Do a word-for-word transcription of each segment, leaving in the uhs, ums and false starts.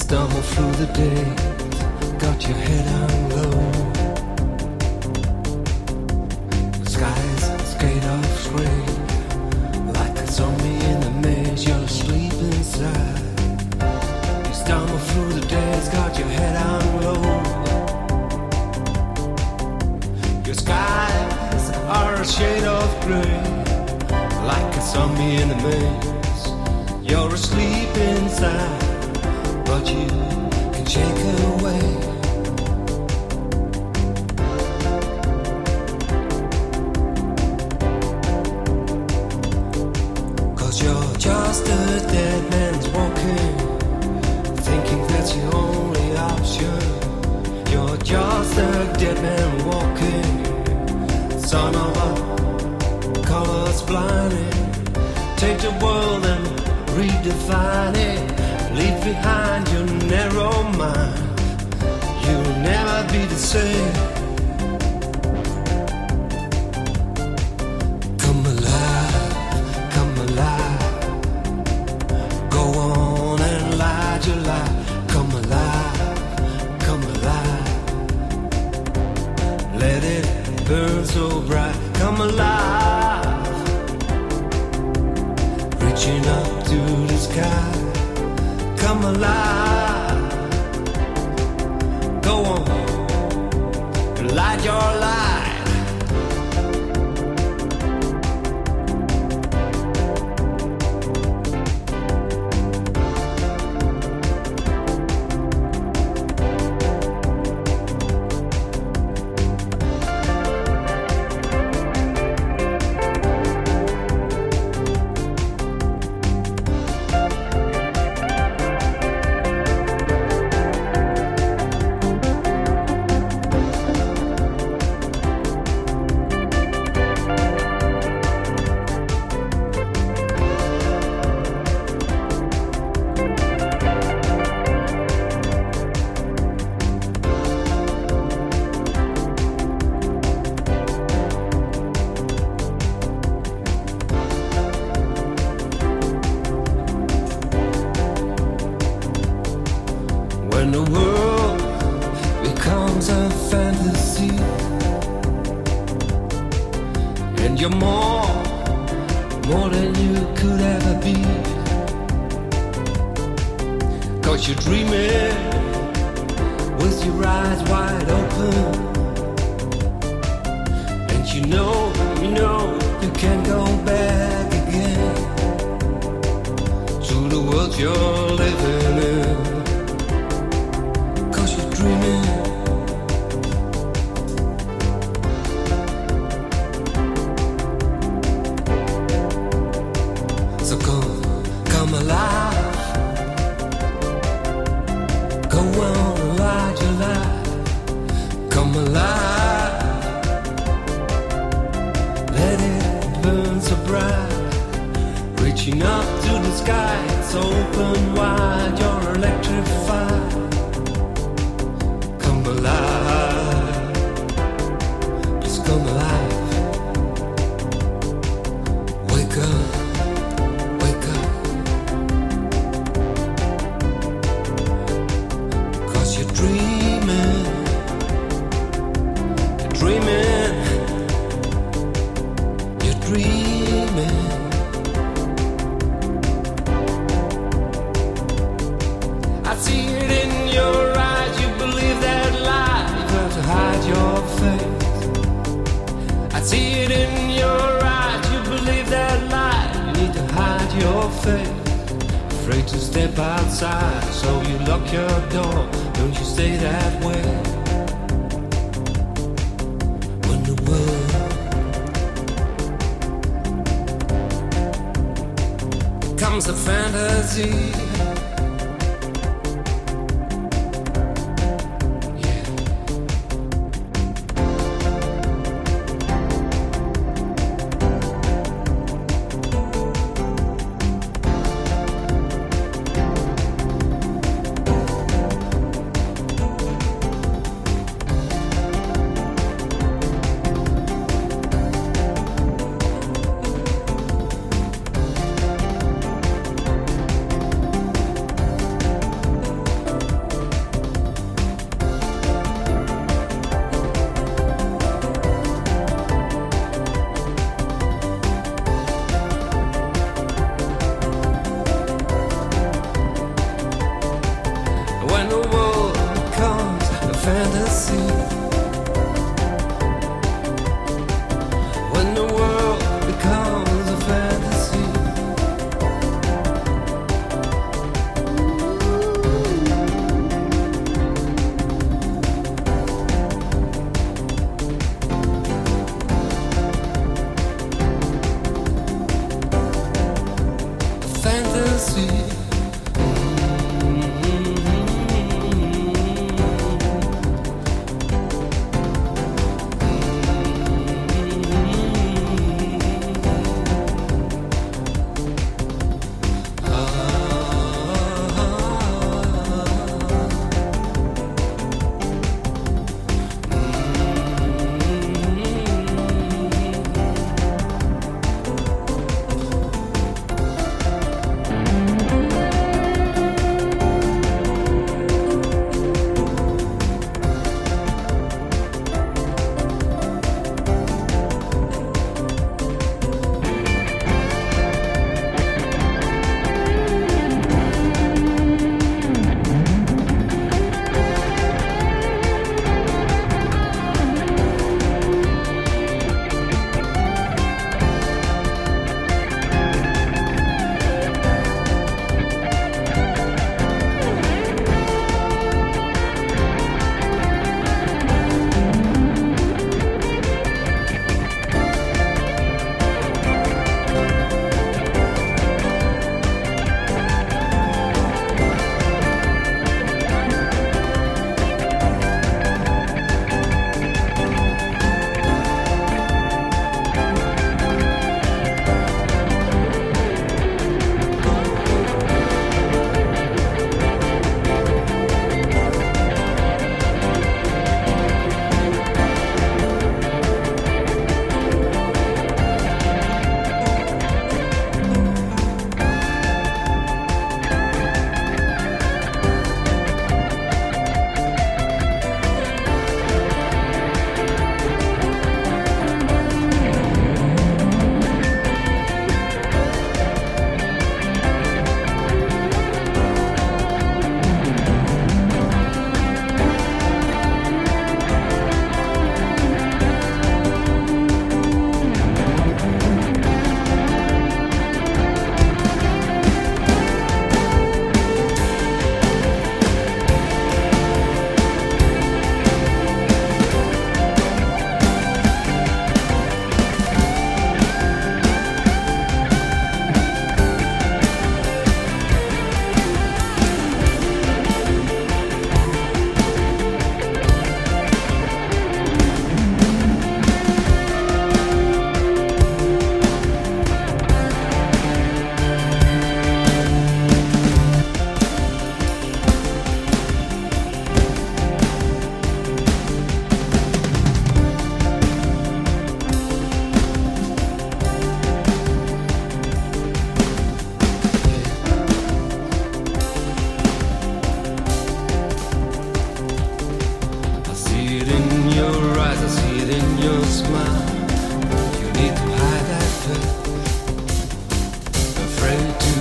stumble through the day, got your head hung low. The skies skate off gray, like a zombie in the maze, you're asleep inside. You stumble through the days, got your head hung low. Your skies are a shade of gray, like a zombie in the maze, you're asleep inside, but you can shake it away. Cause you're just a dead man's walking, thinking that's your only option. You're just a dead man walking, son of a colors blinding. Take the world and redefine it. Leave behind your narrow mind. You'll never be the same. Come alive, come alive. Go on and light your life. Come alive, come alive. Let it burn so bright. Come alive, reaching up to the sky. Come alive, go on, light your light. When the world becomes a fantasy, and you're more, more than you could ever be. Cause you're dreaming with your eyes wide open, and you know, you know, you can't go back again to the world you're living in. Dreaming. So come, come alive. Go on, light your life. Come alive. Let it burn so bright. Reaching up to the sky, it's open wide. You're electrified. Alive, just come alive. Wake up, wake up. Cause you're dreaming, you're dreaming, you're dreaming. I see it in your eyes, you believe that to hide your face. I see it in your eyes, you believe that lie. You need to hide your face, afraid to step outside, so you lock your door. Don't you stay that way. When the world becomes a fantasy,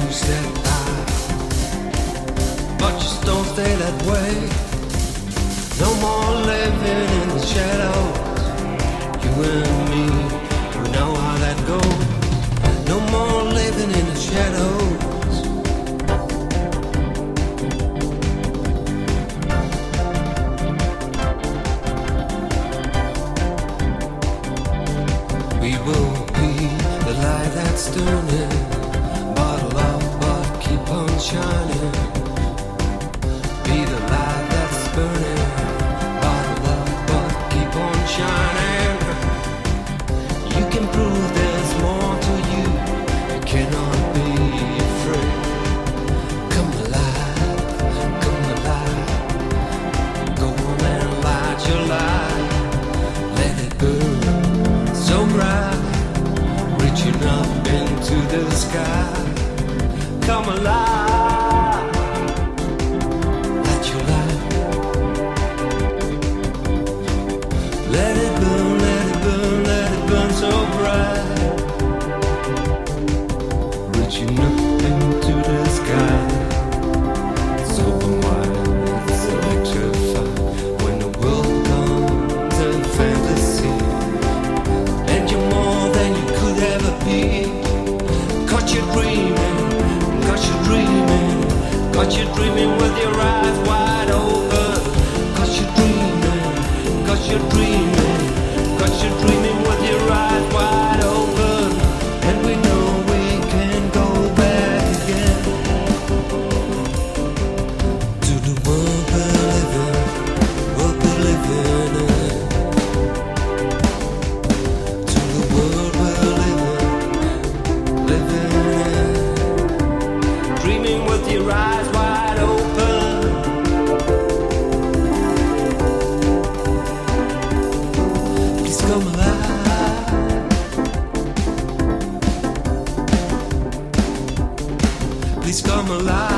step by, but just don't stay that way. No more living in the shadows. You and me, we know how that goes. No more living in the shadows. We will be the light that's turning, bottle up but keep on shining. Be the light that's burning, bottle up but keep on shining. You can prove there's more to you. You cannot be afraid. Come alive, come alive. Go on and light your light. Let it burn so bright, reaching up into the sky. Come alive, light your light. Let it burn, let it burn, let it burn so bright, reaching up into the sky. It's open wide, it's electrified. When the world comes in fantasy, and you're more than you could ever be. Got you dreaming, got you dreaming, got you dreaming with your eyes wide open. Got you dreaming, got you dreaming, got you dreaming with your eyes wide open. And we know we can go back again to the world we're living, world we're living in. To the world we're living, living in. Dreaming with your eyes wide open. Please come alive. Please come alive.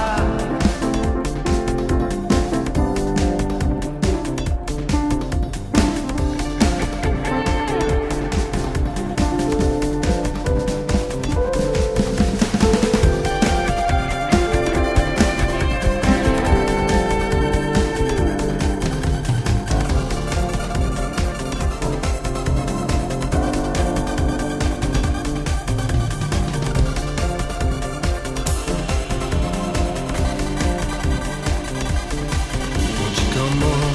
Won't you come on,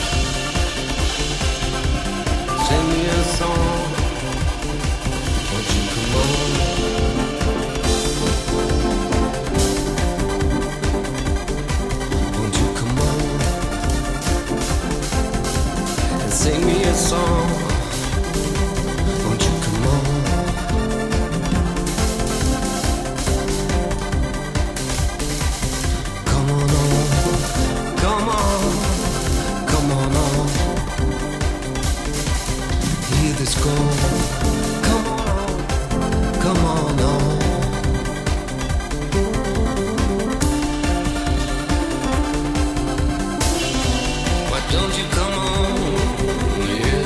sing me a song. Won't you come on, won't you come on and sing me a song. Won't you come on, come on on, come on, come on on. Hear this go. Come on, come on on. Why don't you come on? Yeah.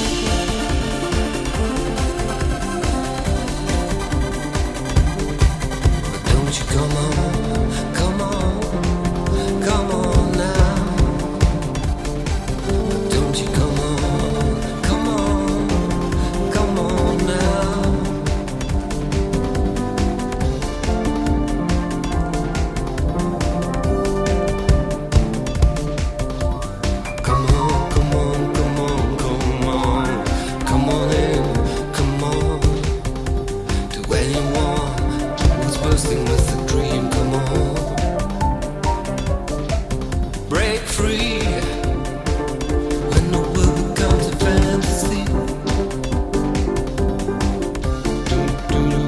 Why don't you come on? Come on, come on now. Why don't you come on? Come on, come on now. Come on, come on, come on, come on. Come on in, come on. To anyone who's bursting with a dream, come on. Break free when the world becomes a fantasy. Do, do, do.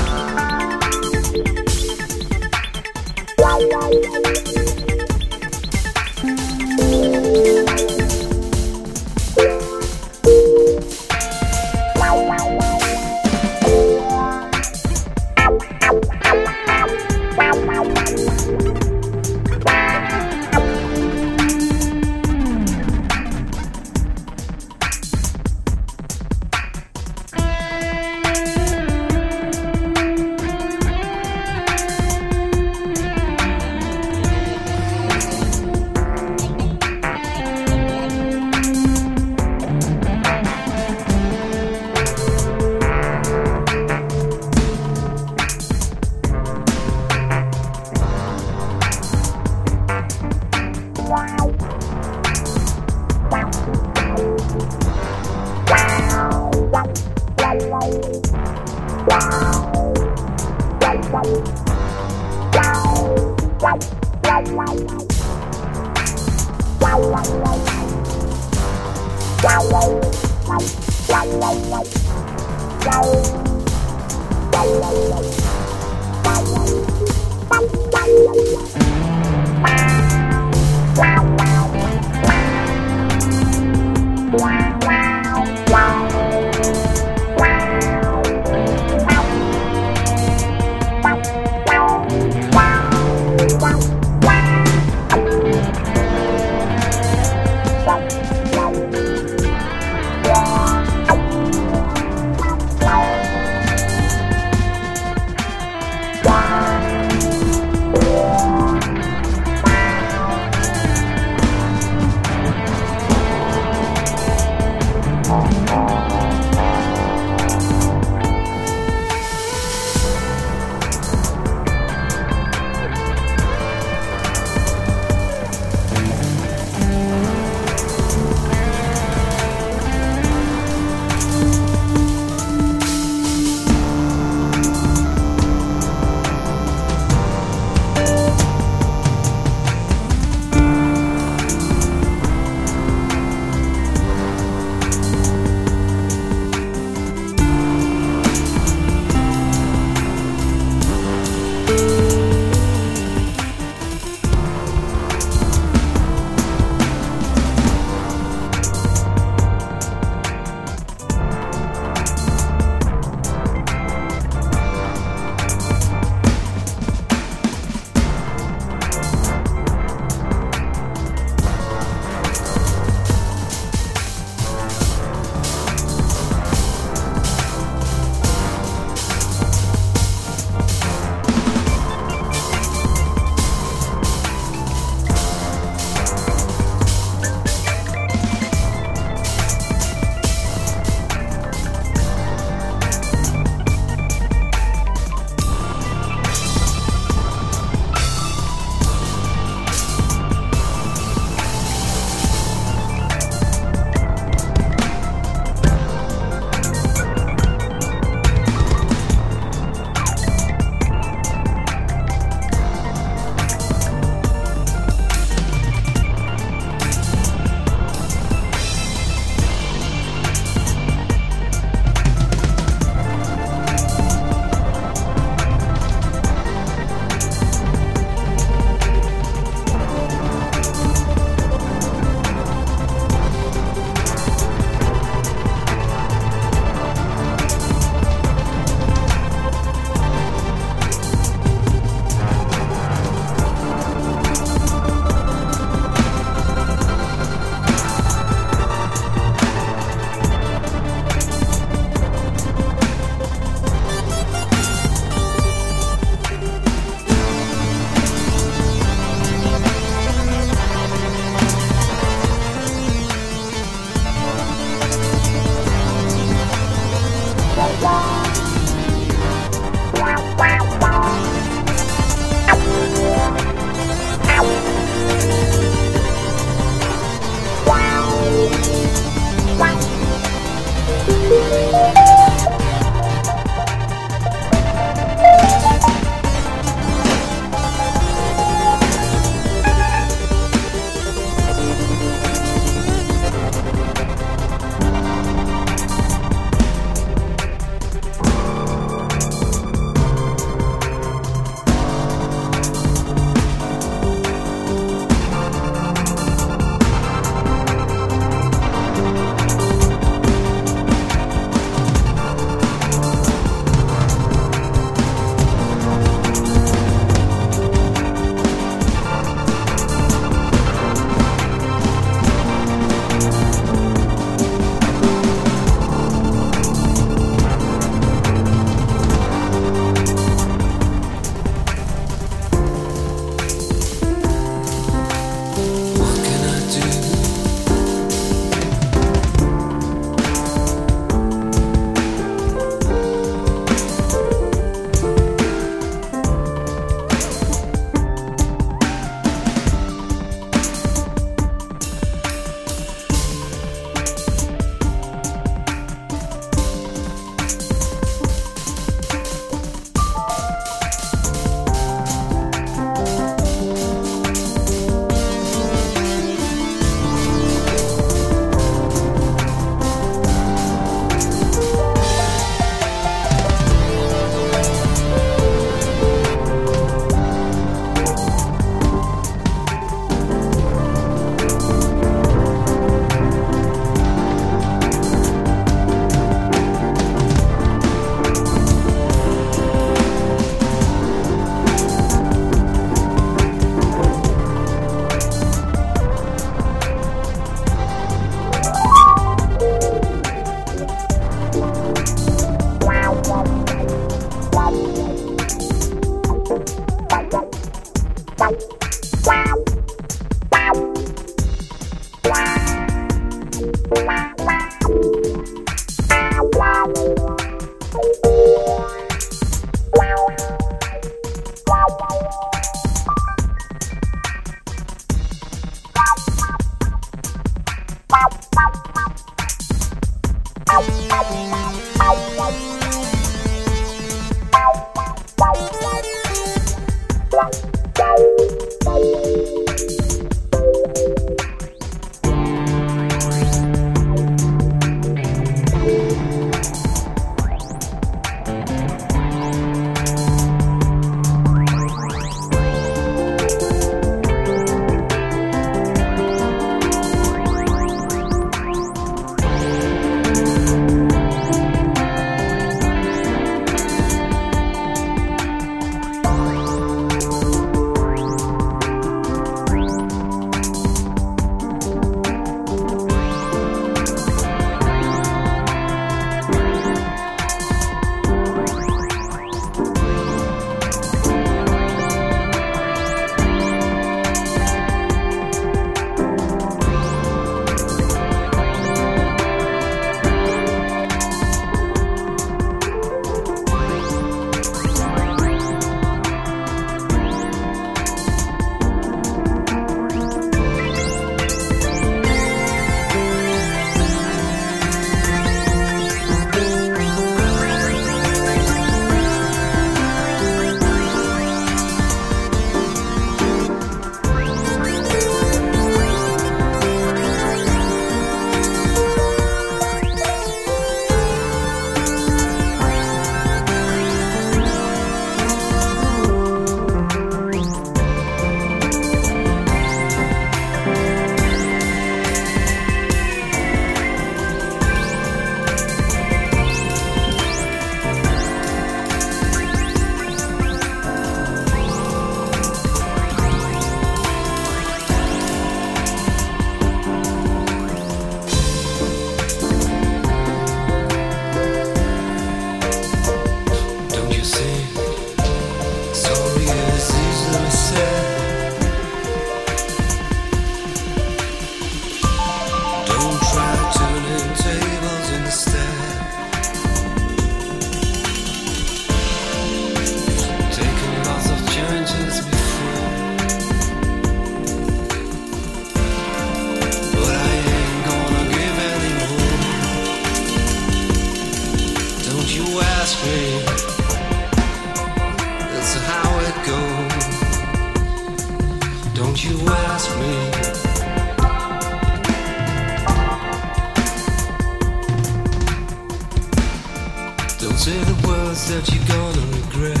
that you're gonna regret.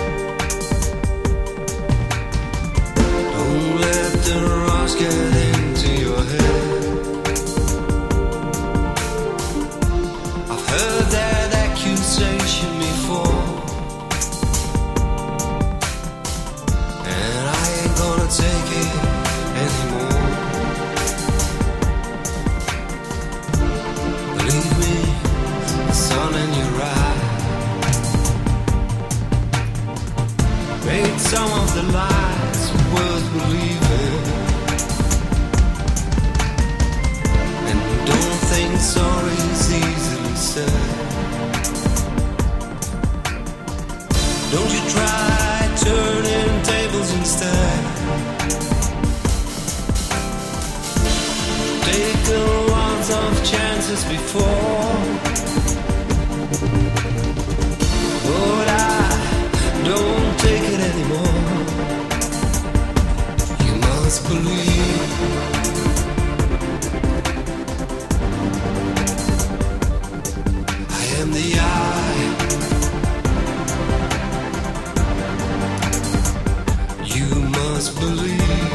Don't let the rocks get into your head. I've heard that accusation before, and I ain't gonna take it anymore. Believe me, the sun in your eye made some of the lies worth believing. And don't think sorry is easily said. Don't you try turning tables instead. Taken lots of chances before, but I don't take it anymore. You must believe I am the eye. You must believe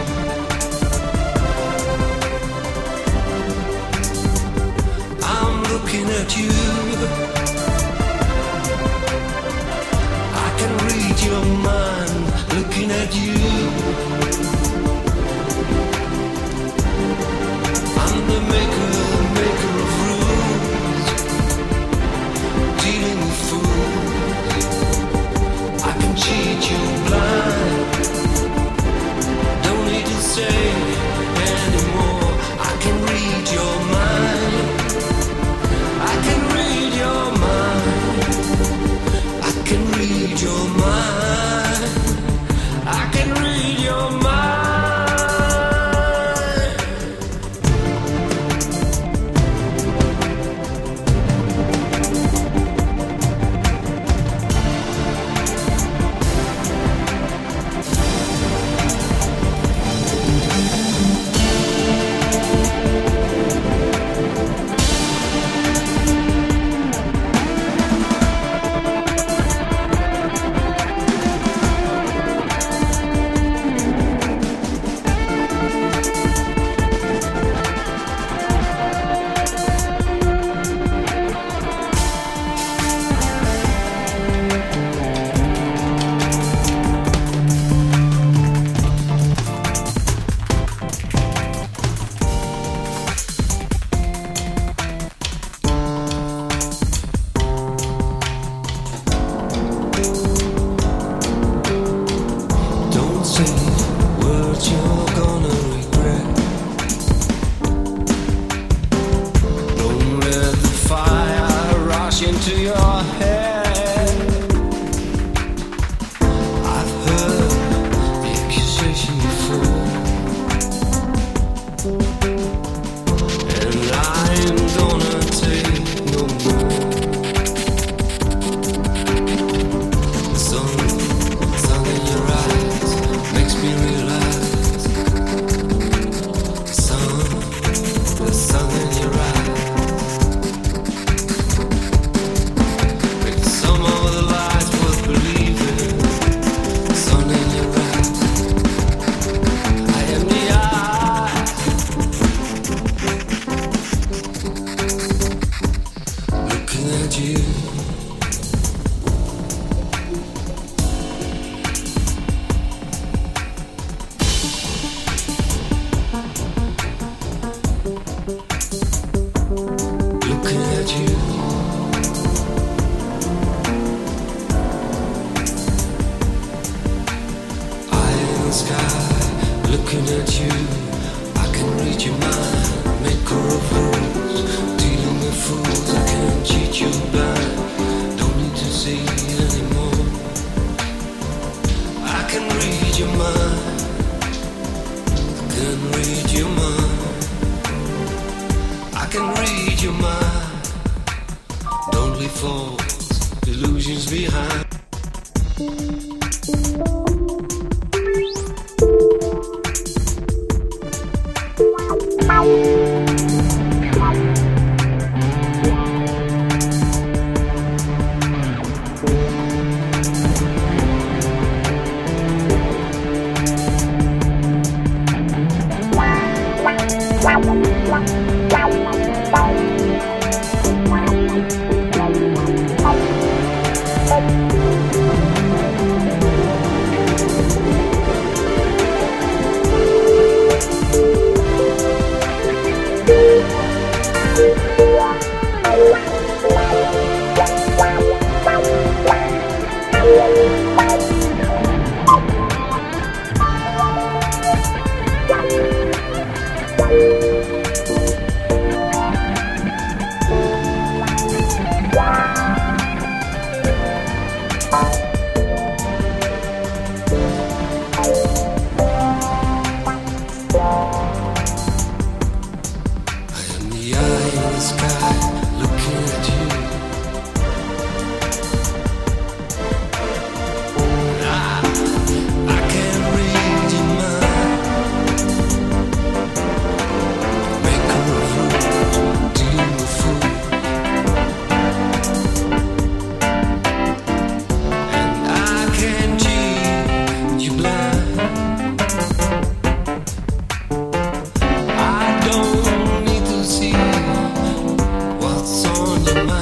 I'm looking at you. I can read your mind looking at you. I'm the maker, maker of rules, dealing with fools. I can cheat you blind. Don't need to say anymore. I can read your mind. I can read your mind. I can read your mind. I can read your mind. Words you're gonna regret. Don't let the fire rush into your head. I've heard the accusation before, and I ain't gonna take no more. Sun, sun in your eyes makes me realize. Sun, the sun in your eyes makes some of the lies worth believing. Sun in your eyes, I am the eye. Looking at you. Looking at you, eye in the sky. Looking at you, I can read your mind. Maker of rules, dealing with fools. I can't cheat you blind. Don't need to see anymore. I can read your mind. I can read your mind. I can read your mind. Don't leave false illusions behind. Wow. I don't need to see what's on your mind.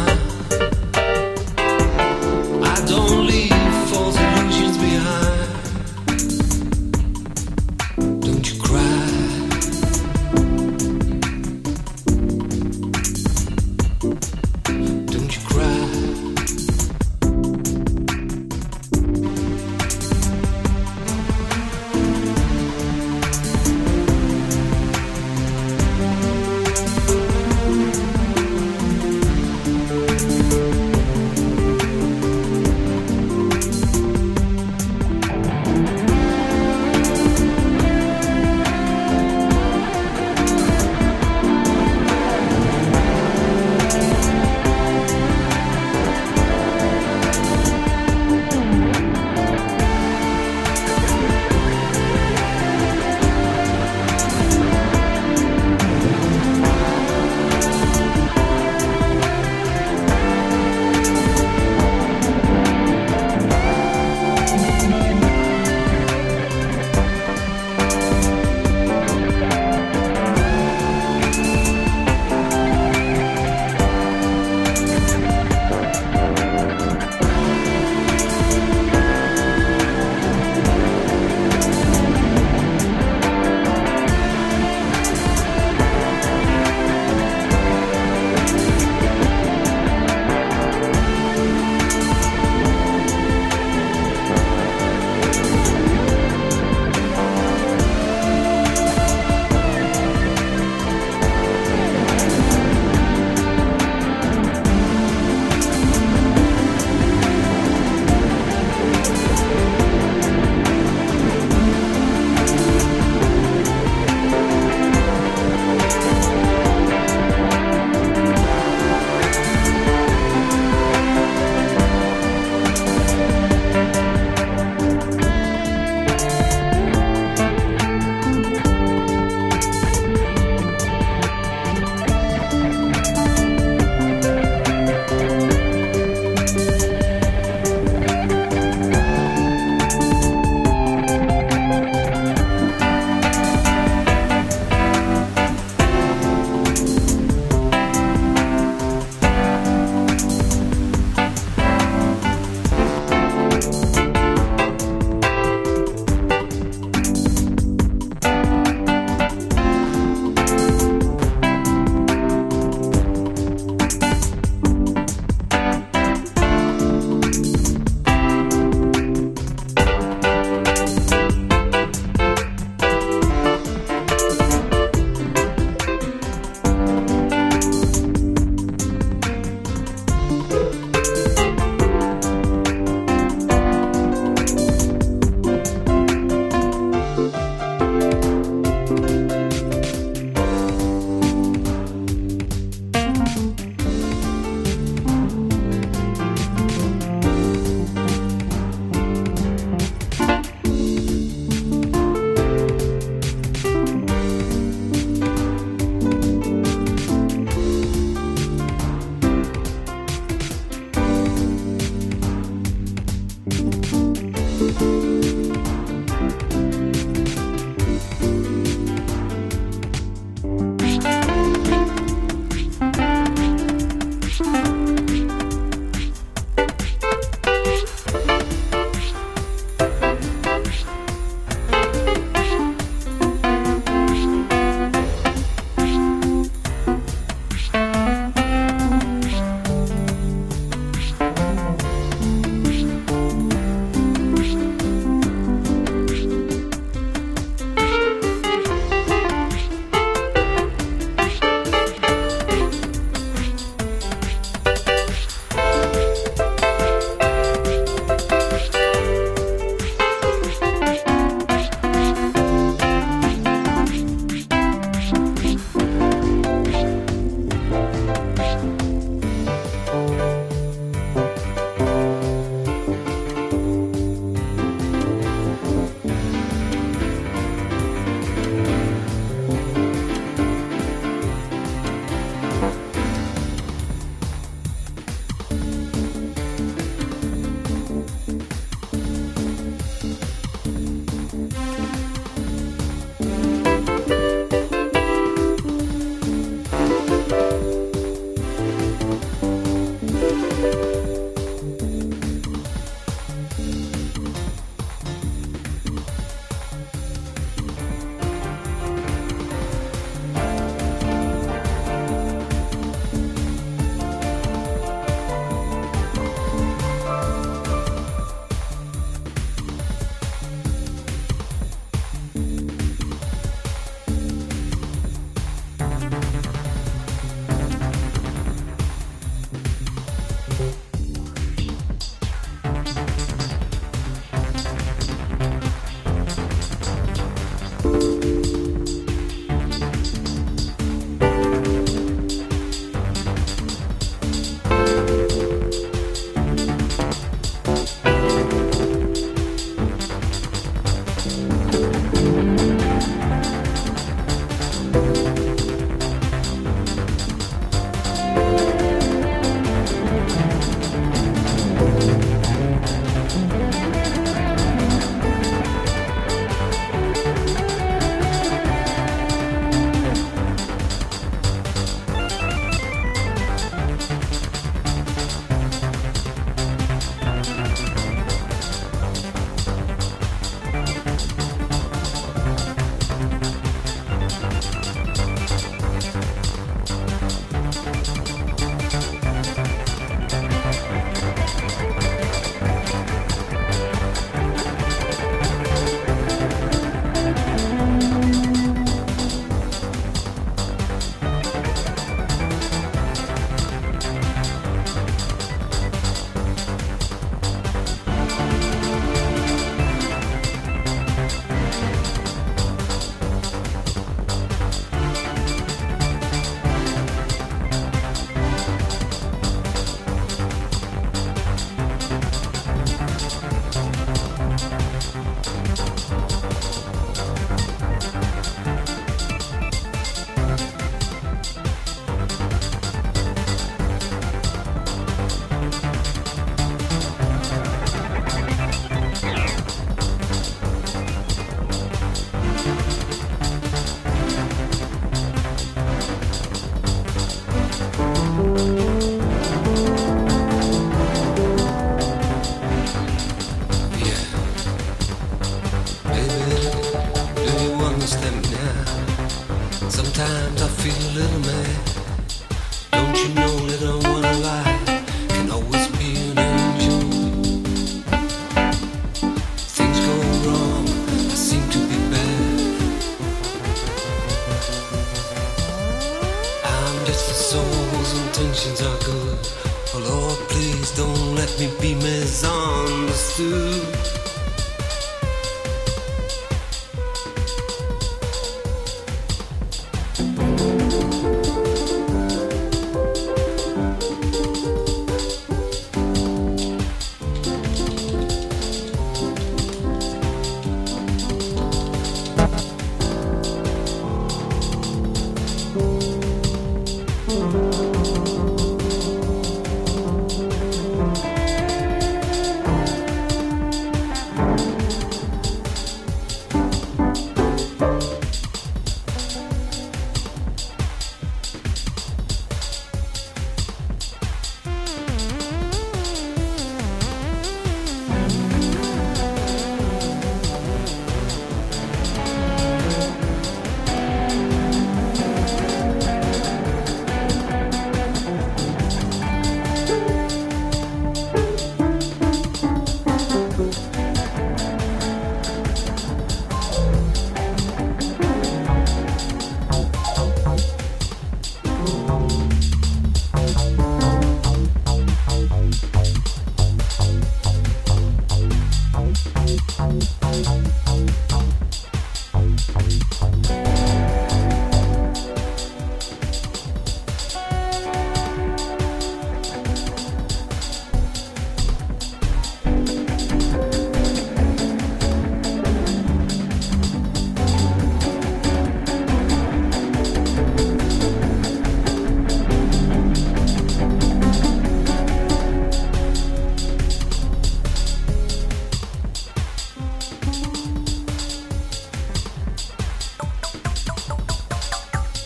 Sometimes I feel a little mad. Don't you know